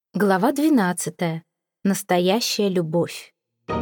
Глава 12. Настоящая любовь.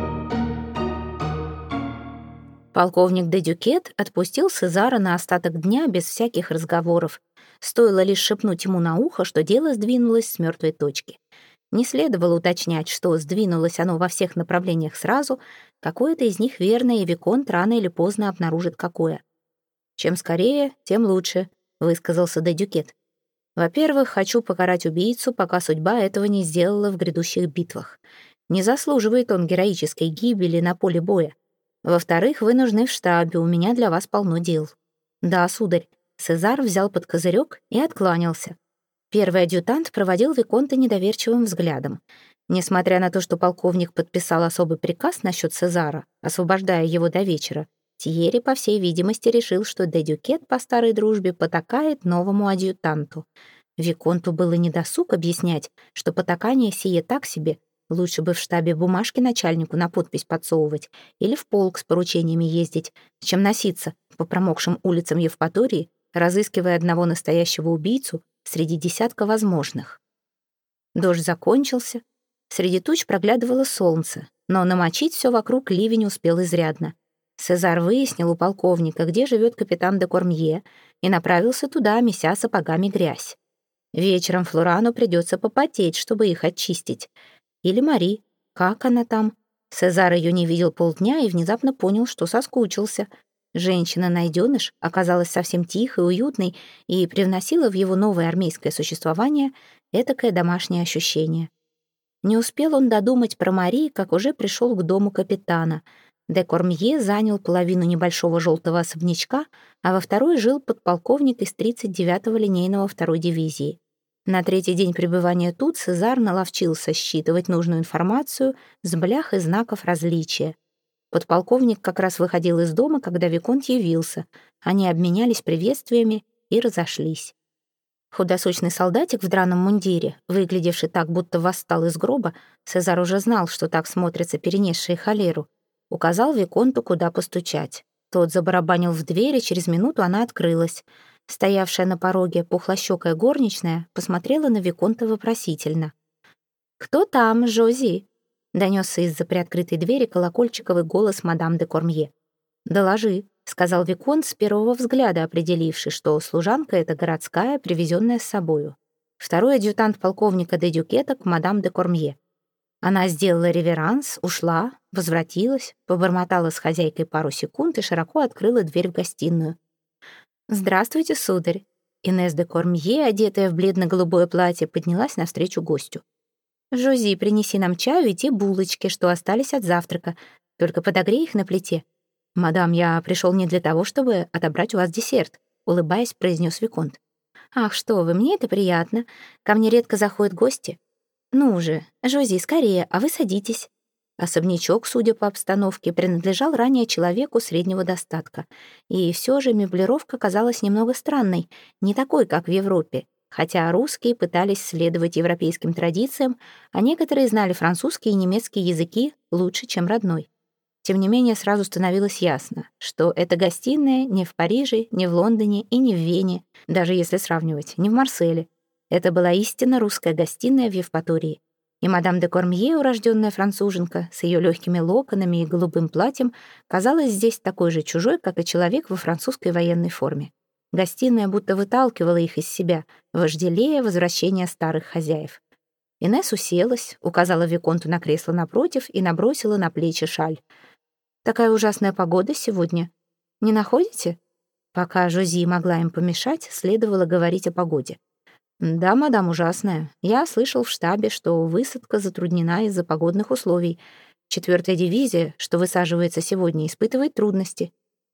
Полковник де Дюкет отпустил Сезара на остаток дня без всяких разговоров. Стоило лишь шепнуть ему на ухо, что дело сдвинулось с мертвой точки. Не следовало уточнять, что сдвинулось оно во всех направлениях сразу, какое-то из них верное, и Виконт рано или поздно обнаружит какое. «Чем скорее, тем лучше», — высказался де Дюкет. «Во-первых, хочу покарать убийцу, пока судьба этого не сделала в грядущих битвах. Не заслуживает он героической гибели на поле боя. Во-вторых, вы нужны в штабе, у меня для вас полно дел». «Да, сударь». Сезар взял под козырек и откланялся. Первый адъютант проводил Виконта недоверчивым взглядом. Несмотря на то, что полковник подписал особый приказ насчет Сезара, освобождая его до вечера, Тьерри, по всей видимости, решил, что де Дюкет по старой дружбе потакает новому адъютанту. Виконту было недосуг объяснять, что потакание сие так себе, лучше бы в штабе бумажки начальнику на подпись подсовывать или в полк с поручениями ездить, чем носиться по промокшим улицам Евпатории, разыскивая одного настоящего убийцу среди десятка возможных. Дождь закончился, среди туч проглядывало солнце, но намочить все вокруг ливень успел изрядно. Сезар выяснил у полковника, где живет капитан де Кормье, и направился туда, меся сапогами грязь. Вечером Флорану придется попотеть, чтобы их очистить. Или Мари. Как она там? Сезар ее не видел полдня и внезапно понял, что соскучился. Женщина-найденыш оказалась совсем тихой, уютной и привносила в его новое армейское существование этакое домашнее ощущение. Не успел он додумать про Мари, как уже пришел к дому капитана. Де Кормье занял половину небольшого желтого особнячка, а во второй жил подполковник из 39-го линейного второй дивизии. На третий день пребывания тут Сезар наловчился считывать нужную информацию с блях и знаков различия. Подполковник как раз выходил из дома, когда Виконт явился. Они обменялись приветствиями и разошлись. Худосочный солдатик в драном мундире, выглядевший так, будто восстал из гроба, Сезар уже знал, что так смотрятся перенесшие холеру, указал Виконту, куда постучать. Тот забарабанил в дверь, и через минуту она открылась. Стоявшая на пороге пухлощёкая горничная посмотрела на Виконта вопросительно. «Кто там, Жози?» — донесся из-за приоткрытой двери колокольчиковый голос мадам де Кормье. «Доложи», — сказал Виконт с первого взгляда, определивший, что служанка эта городская, привезенная с собою. Второй адъютант полковника де Дюкета к мадам де Кормье. Она сделала реверанс, ушла, возвратилась, побормотала с хозяйкой пару секунд и широко открыла дверь в гостиную. «Здравствуйте, сударь». Инесс де Кормье, одетая в бледно-голубое платье, поднялась навстречу гостю. «Жози, принеси нам чаю и те булочки, что остались от завтрака. Только подогрей их на плите». «Мадам, я пришел не для того, чтобы отобрать у вас десерт», улыбаясь, произнес Виконт. «Ах, что вы, мне это приятно. Ко мне редко заходят гости. Ну же, Жози, скорее, а вы садитесь». Особнячок, судя по обстановке, принадлежал ранее человеку среднего достатка. И все же меблировка казалась немного странной, не такой, как в Европе. Хотя русские пытались следовать европейским традициям, а некоторые знали французский и немецкий языки лучше, чем родной. Тем не менее, сразу становилось ясно, что эта гостиная не в Париже, не в Лондоне и не в Вене, даже если сравнивать, не в Марселе. Это была истинно русская гостиная в Евпатории. И мадам де Кормье, урожденная француженка, с ее легкими локонами и голубым платьем, казалась здесь такой же чужой, как и человек во французской военной форме. Гостиная будто выталкивала их из себя, вожделея возвращения старых хозяев. Инесс уселась, указала Виконту на кресло напротив и набросила на плечи шаль. «Такая ужасная погода сегодня. Не находите?» Пока Жози могла им помешать, следовало говорить о погоде. «Да, мадам, ужасная. Я слышал в штабе, что высадка затруднена из-за погодных условий. 4-я дивизия, что высаживается сегодня, испытывает трудности».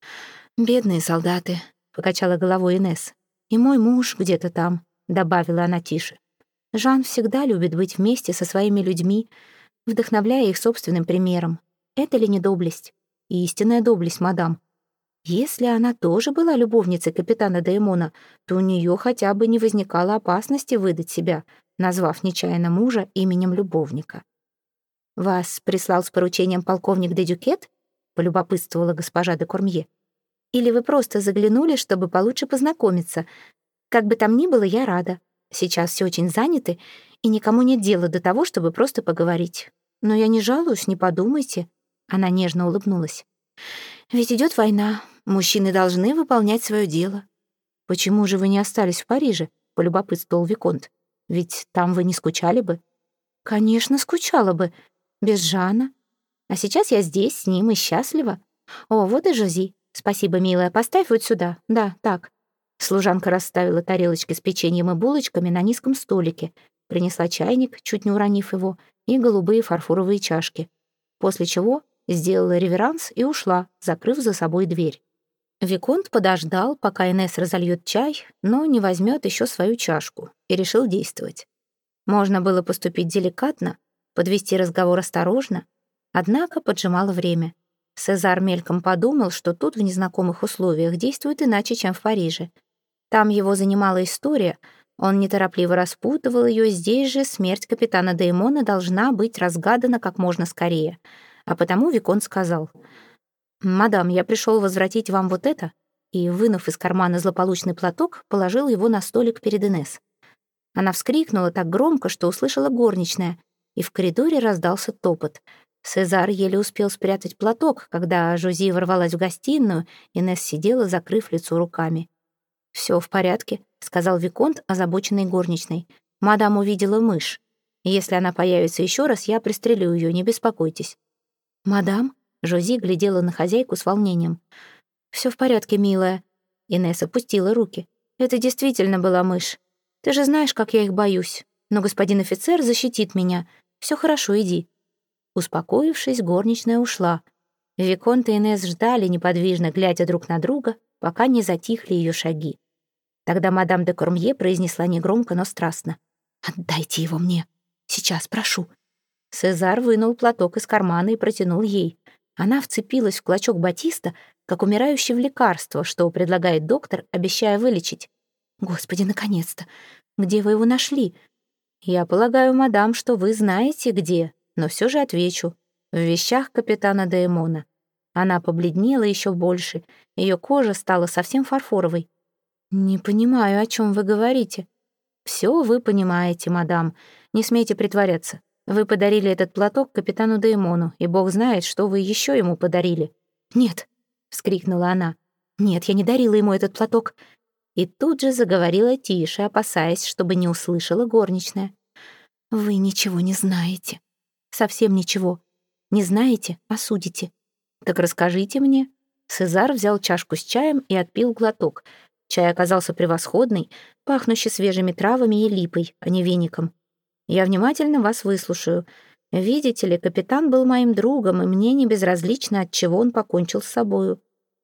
«Бедные солдаты», — покачала головой Инесс. «И мой муж где-то там», — добавила она тише. «Жан всегда любит быть вместе со своими людьми, вдохновляя их собственным примером. Это ли не доблесть? Истинная доблесть, мадам. Если она тоже была любовницей капитана Деймона, то у нее хотя бы не возникало опасности выдать себя, назвав нечаянно мужа именем любовника. «Вас прислал с поручением полковник де Дюкет?» — полюбопытствовала госпожа де Кормье. «Или вы просто заглянули, чтобы получше познакомиться? Как бы там ни было, я рада. Сейчас все очень заняты, и никому нет дела до того, чтобы просто поговорить. Но я не жалуюсь, не подумайте». Она нежно улыбнулась. «Ведь идет война. Мужчины должны выполнять свое дело». «Почему же вы не остались в Париже?» — полюбопытствовал Виконт. «Ведь там вы не скучали бы». «Конечно, скучала бы. Без Жана. А сейчас я здесь, с ним и счастлива. О, вот и Жози. Спасибо, милая. Поставь вот сюда. Да, так». Служанка расставила тарелочки с печеньем и булочками на низком столике, принесла чайник, чуть не уронив его, и голубые фарфоровые чашки. После чего сделала реверанс и ушла, закрыв за собой дверь. Виконт подождал, пока Инесс разольет чай, но не возьмет еще свою чашку, и решил действовать. Можно было поступить деликатно, подвести разговор осторожно, однако поджимало время. Сезар мельком подумал, что тут в незнакомых условиях действует иначе, чем в Париже. Там его занимала история, он неторопливо распутывал ее, здесь же смерть капитана Деймона должна быть разгадана как можно скорее. А потому Виконт сказал: «Мадам, я пришел возвратить вам вот это», и, вынув из кармана злополучный платок, положил его на столик перед Инесс. Она вскрикнула так громко, что услышала горничная, и в коридоре раздался топот. Сезар еле успел спрятать платок, когда Жози ворвалась в гостиную, Инесс сидела, закрыв лицо руками. «Все в порядке», — сказал Виконт, озабоченный горничной. «Мадам увидела мышь. Если она появится еще раз, я пристрелю ее, не беспокойтесь». «Мадам?» — Жози глядела на хозяйку с волнением. «Все в порядке, милая». Инесс опустила руки. «Это действительно была мышь. Ты же знаешь, как я их боюсь. Но господин офицер защитит меня. Все хорошо, иди». Успокоившись, горничная ушла. Виконт и Инесс ждали, неподвижно глядя друг на друга, пока не затихли ее шаги. Тогда мадам де Кормье произнесла негромко, но страстно: «Отдайте его мне. Сейчас, прошу». Сезар вынул платок из кармана и протянул ей. Она вцепилась в клочок батиста, как умирающий в лекарство, что предлагает доктор, обещая вылечить. «Господи, наконец-то! Где вы его нашли?» «Я полагаю, мадам, что вы знаете, где, но все же отвечу. В вещах капитана Деймона». Она побледнела еще больше, ее кожа стала совсем фарфоровой. «Не понимаю, о чем вы говорите». «Все вы понимаете, мадам. Не смейте притворяться. Вы подарили этот платок капитану Деймону, и бог знает, что вы еще ему подарили». «Нет», — вскрикнула она. «Нет, я не дарила ему этот платок». И тут же заговорила тише, опасаясь, чтобы не услышала горничная. «Вы ничего не знаете. Совсем ничего. Не знаете, а судите». «Так расскажите мне». Сезар взял чашку с чаем и отпил глоток. Чай оказался превосходный, пахнущий свежими травами и липой, а не веником. «Я внимательно вас выслушаю. Видите ли, капитан был моим другом, и мне не безразлично, от чего он покончил с собою».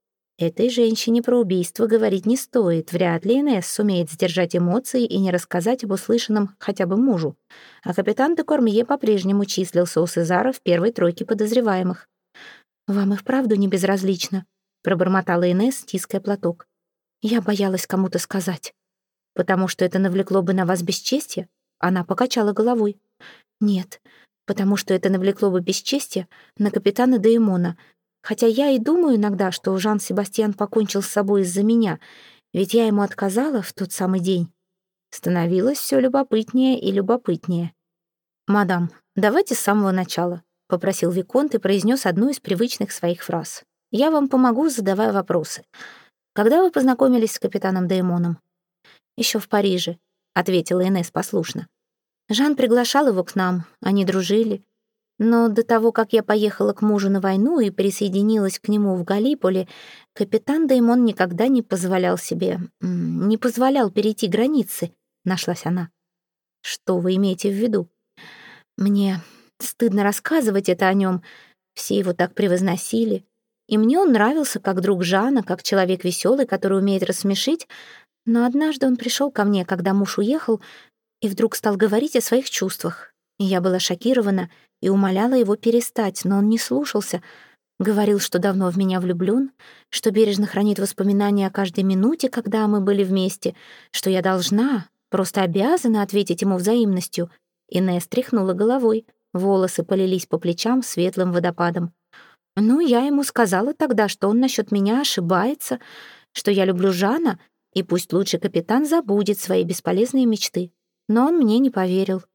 Этой женщине про убийство говорить не стоит. Вряд ли Инесс сумеет сдержать эмоции и не рассказать об услышанном хотя бы мужу. А капитан де Кормье по-прежнему числился у Сезара в первой тройке подозреваемых. «Вам и вправду не безразлично», — пробормотала Инесс, стиская платок. «Я боялась кому-то сказать». «Потому что это навлекло бы на вас бесчестье?» Она покачала головой. «Нет, потому что это навлекло бы бесчестье на капитана Деймона. Хотя я и думаю иногда, что Жан-Себастьян покончил с собой из-за меня, ведь я ему отказала в тот самый день». Становилось все любопытнее и любопытнее. «Мадам, давайте с самого начала», — попросил Виконт и произнес одну из привычных своих фраз. «Я вам помогу, задавая вопросы. Когда вы познакомились с капитаном Деймоном?» «Еще в Париже», — ответила Инесс послушно. «Жан приглашал его к нам, они дружили. Но до того, как я поехала к мужу на войну и присоединилась к нему в Галиполе, капитан Деймон никогда не позволял перейти границы», — нашлась она. «Что вы имеете в виду?» «Мне стыдно рассказывать это о нем. Все его так превозносили. И мне он нравился как друг Жана, как человек веселый, который умеет рассмешить. Но однажды он пришел ко мне, когда муж уехал, и вдруг стал говорить о своих чувствах. И я была шокирована и умоляла его перестать, но он не слушался. Говорил, что давно в меня влюблен, что бережно хранит воспоминания о каждой минуте, когда мы были вместе, что я должна, просто обязана ответить ему взаимностью». Инесс тряхнула головой, волосы полились по плечам светлым водопадом. «Ну, я ему сказала тогда, что он насчет меня ошибается, что я люблю Жана, и пусть лучше капитан забудет свои бесполезные мечты. Но он мне не поверил.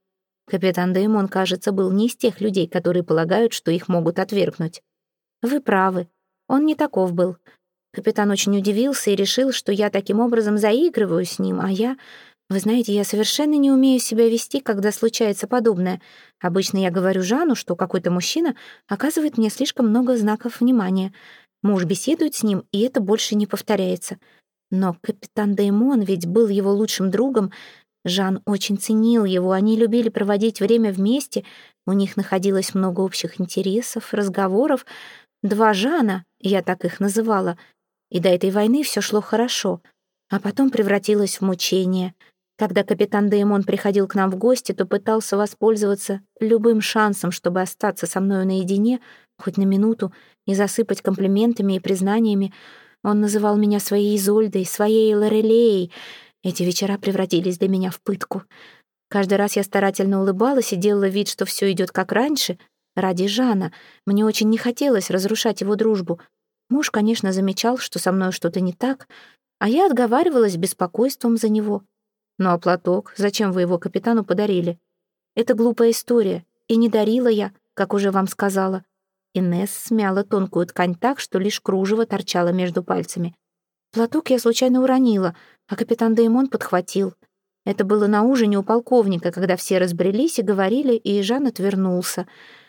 Капитан Деймон, кажется, был не из тех людей, которые полагают, что их могут отвергнуть. Вы правы. Он не таков был. Капитан очень удивился и решил, что я таким образом заигрываю с ним, а я... Вы знаете, я совершенно не умею себя вести, когда случается подобное. Обычно я говорю Жану, что какой-то мужчина оказывает мне слишком много знаков внимания. Муж беседует с ним, и это больше не повторяется. Но капитан Деймон ведь был его лучшим другом. Жан очень ценил его, они любили проводить время вместе, у них находилось много общих интересов, разговоров. Два Жана, я так их называла, и до этой войны все шло хорошо, а потом превратилось в мучение. Когда капитан Деймон приходил к нам в гости, то пытался воспользоваться любым шансом, чтобы остаться со мною наедине, хоть на минуту, и засыпать комплиментами и признаниями. Он называл меня своей Изольдой, своей Лорелеей. Эти вечера превратились для меня в пытку. Каждый раз я старательно улыбалась и делала вид, что все идет как раньше, ради Жана. Мне очень не хотелось разрушать его дружбу. Муж, конечно, замечал, что со мной что-то не так, а я отговаривалась беспокойством за него. Ну а платок, зачем вы его капитану подарили? Это глупая история, и не дарила я, как уже вам сказала. Инесс смяла тонкую ткань так, что лишь кружево торчало между пальцами. Платок я случайно уронила, а капитан Деймон подхватил. Это было на ужине у полковника, когда все разбрелись и говорили, и Жан отвернулся.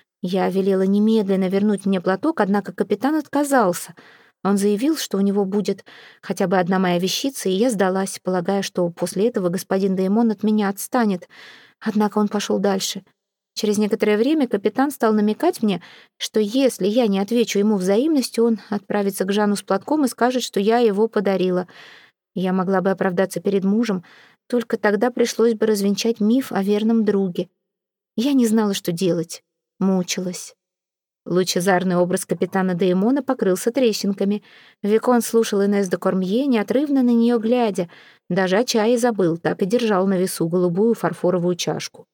Я велела немедленно вернуть мне платок, однако капитан отказался. Он заявил, что у него будет хотя бы одна моя вещица, и я сдалась, полагая, что после этого господин Деймон от меня отстанет. Однако он пошел дальше. Через некоторое время капитан стал намекать мне, что если я не отвечу ему взаимностью, он отправится к Жану с платком и скажет, что я его подарила. Я могла бы оправдаться перед мужем, только тогда пришлось бы развенчать миф о верном друге. Я не знала, что делать. Мучилась. Лучезарный образ капитана Деймона покрылся трещинками. Викон слушал Инесс де Кормье, неотрывно на нее глядя. Даже о чае забыл, так и держал на весу голубую фарфоровую чашку.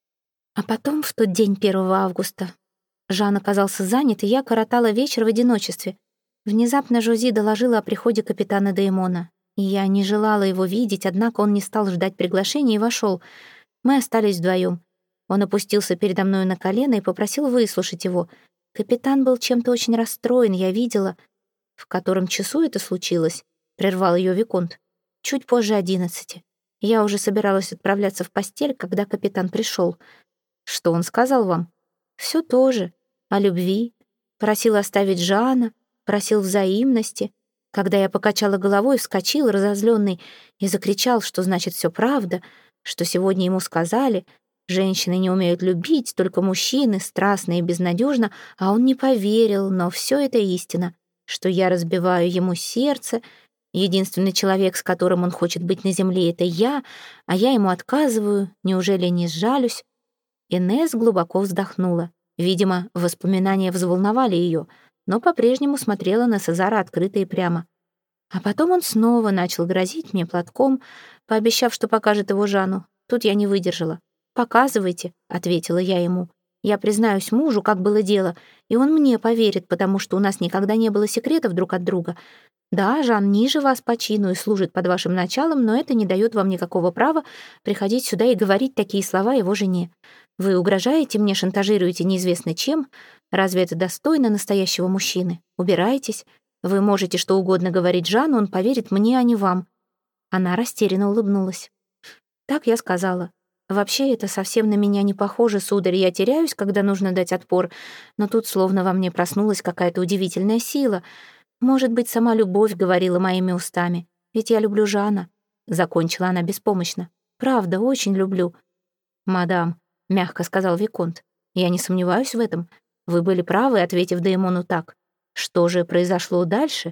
А потом, в тот день 1 августа, Жан оказался занят, и я коротала вечер в одиночестве. Внезапно Жози доложила о приходе капитана Деймона. Я не желала его видеть, однако он не стал ждать приглашения и вошел. Мы остались вдвоем. Он опустился передо мной на колено и попросил выслушать его. Капитан был чем-то очень расстроен, я видела. В котором часу это случилось? Прервал ее Виконт. Чуть позже 11. Я уже собиралась отправляться в постель, когда капитан пришел. Что он сказал вам? Все то же. О любви. Просил оставить Жана, просил взаимности. Когда я покачала головой, вскочил, разозленный, и закричал, что значит все правда, что сегодня ему сказали: женщины не умеют любить, только мужчины, страстно и безнадежно, а он не поверил, но все это истина, что я разбиваю ему сердце, единственный человек, с которым он хочет быть на земле, это я, а я ему отказываю, неужели не сжалюсь? Инесс глубоко вздохнула. Видимо, воспоминания взволновали ее, но по-прежнему смотрела на Сезара открыто и прямо. А потом он снова начал грозить мне платком, пообещав, что покажет его Жану. Тут я не выдержала. «Показывайте», — ответила я ему. «Я признаюсь мужу, как было дело, и он мне поверит, потому что у нас никогда не было секретов друг от друга. Да, Жан ниже вас по чину и служит под вашим началом, но это не дает вам никакого права приходить сюда и говорить такие слова его жене. Вы угрожаете мне, шантажируете неизвестно чем. Разве это достойно настоящего мужчины? Убирайтесь. Вы можете что угодно говорить Жану, он поверит мне, а не вам». Она растерянно улыбнулась. Так я сказала. Вообще, это совсем на меня не похоже, сударь. Я теряюсь, когда нужно дать отпор, но тут словно во мне проснулась какая-то удивительная сила. Может быть, сама любовь говорила моими устами. Ведь я люблю Жана. Закончила она беспомощно. Правда, очень люблю. «Мадам», — мягко сказал Виконт, — «я не сомневаюсь в этом. Вы были правы, ответив Деймону так. Что же произошло дальше?»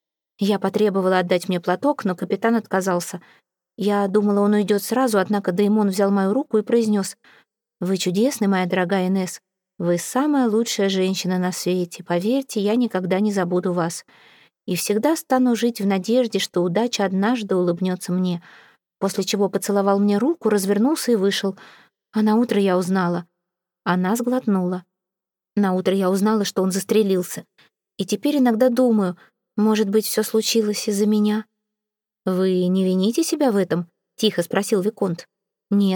Я потребовала отдать мне платок, но капитан отказался. Я думала, он уйдет сразу, однако Деймон взял мою руку и произнес: «Вы чудесны, моя дорогая Инесс. Вы самая лучшая женщина на свете. Поверьте, я никогда не забуду вас. И всегда стану жить в надежде, что удача однажды улыбнется мне». После чего поцеловал мне руку, развернулся и вышел. А наутро я узнала. Она сглотнула. Наутро я узнала, что он застрелился. И теперь иногда думаю, может быть, все случилось из-за меня. «Вы не вините себя в этом?» — тихо спросил Виконт. «Нет».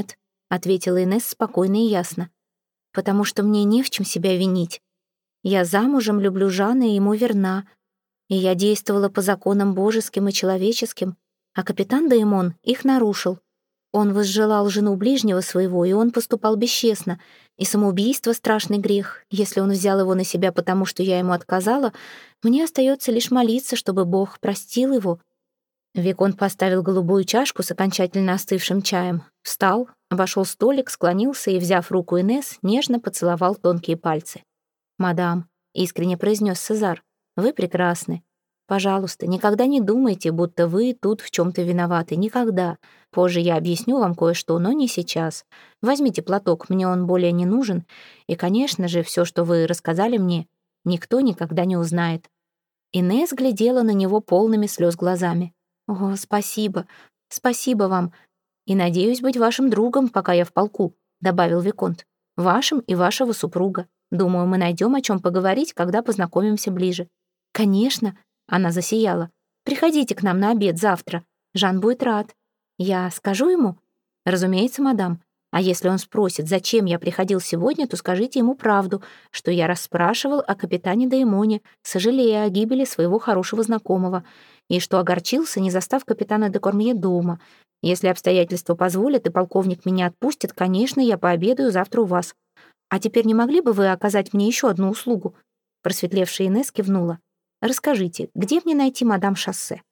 — ответила Инесс спокойно и ясно. «Потому что мне не в чем себя винить. Я замужем, люблю Жана и ему верна. И я действовала по законам божеским и человеческим, а капитан Деймон их нарушил. Он возжелал жену ближнего своего, и он поступал бесчестно. И самоубийство — страшный грех. Если он взял его на себя потому, что я ему отказала, мне остается лишь молиться, чтобы Бог простил его». Виконт поставил голубую чашку с окончательно остывшим чаем, встал, обошел столик, склонился и, взяв руку Инесс, нежно поцеловал тонкие пальцы. «Мадам», — искренне произнес Сезар, — «вы прекрасны. Пожалуйста, никогда не думайте, будто вы тут в чем-то виноваты. Никогда. Позже я объясню вам кое-что, но не сейчас. Возьмите платок, мне он более не нужен. И, конечно же, все, что вы рассказали мне, никто никогда не узнает». Инесс глядела на него полными слез глазами. «О, спасибо, спасибо вам. И надеюсь быть вашим другом, пока я в полку», — добавил Виконт. «Вашим и вашего супруга. Думаю, мы найдем о чем поговорить, когда познакомимся ближе». «Конечно», — она засияла. «Приходите к нам на обед завтра. Жан будет рад. Я скажу ему?» «Разумеется, мадам. А если он спросит, зачем я приходил сегодня, то скажите ему правду, что я расспрашивал о капитане Деймоне, сожалея о гибели своего хорошего знакомого, и что огорчился, не застав капитана де Кормье дома. Если обстоятельства позволят и полковник меня отпустит, конечно, я пообедаю завтра у вас. А теперь не могли бы вы оказать мне еще одну услугу?» Просветлевшая Инесс кивнула. «Расскажите, где мне найти мадам Шоссе?»